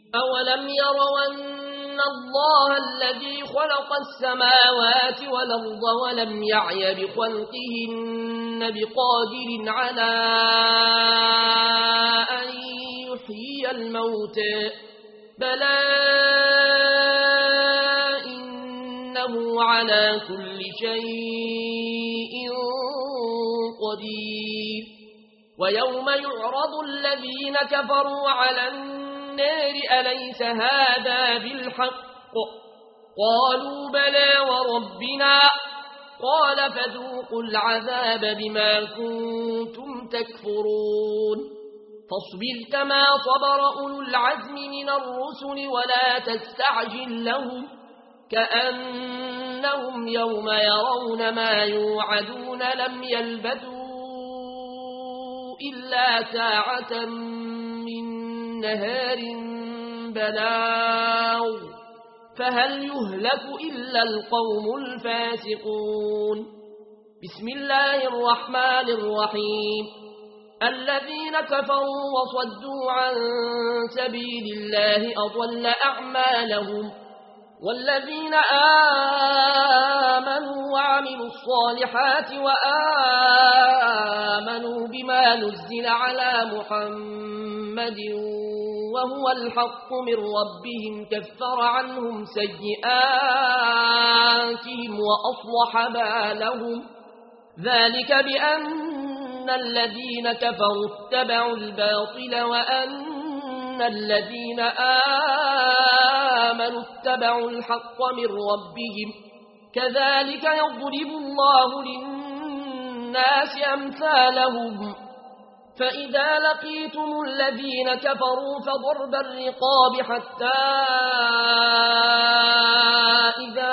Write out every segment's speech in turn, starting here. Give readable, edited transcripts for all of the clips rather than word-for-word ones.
أولم يروا أن الله الذي خلق السماوات والأرض ولم يعي بخلقهن بقادر على أن يحيي الموتى بلى إنه على كل شيء قدير ويوم يعرض الذين كفروا على النار أليس هذا بالحق قالوا بلى وربنا قال فذوقوا العذاب بما كنتم تكفرون فاصبر كما صبر أولو العزم من الرسل ولا تستعجل لهم كأنهم يوم يرون ما يوعدون لم يلبثوا إلا ساعة من نهار بلاغ فهل يهلك إلا القوم الفاسقون بسم الله الرحمن الرحيم الذين كفروا وصدوا عن سبيل الله أضل أعمالهم والذين آمنوا وعملوا الصالحات وآمنوا بما نزل على محمد وهو الحق من ربهم كفر عنهم سيئاتهم وأصلح بالهم ذلك بأن الذين كفروا اتبعوا الباطل وأن الذين آمنوا اتبعوا الحق من ربهم كذلك يضرب الله للناس أمثالهم فإذا لقيتم الذين كفروا فضرب الرقاب حتى إذا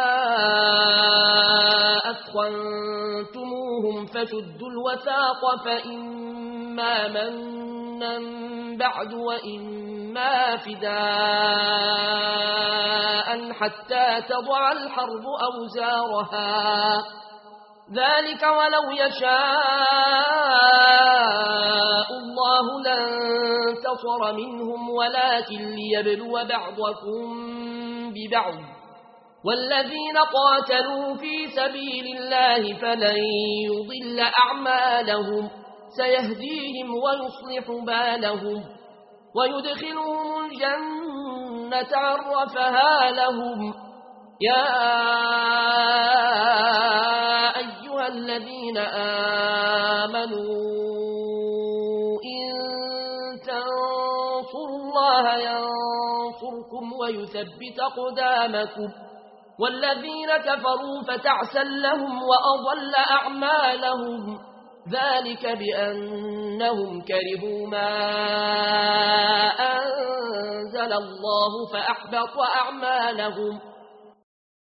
أثخنتموهم فشدوا الوثاق فإما منا بعد وإما فداء حتى تضع الحرب أوزارها ذلك ولو يشاء الله لانتصر منهم ولكن ليبلو بعضكم ببعض والذين قاتلوا في سبيل الله فلن يضل أعمالهم سيهديهم ويصلح بالهم ويدخلهم الجنة عرفها لهم يا أيها الذين آمنوا إن تنصروا الله ينصركم ويثبت أقدامكم والذين كفروا فتعسا لهم وأضل أعمالهم ذلك بأنهم كرهوا ما أنزل الله فأحبط أعمالهم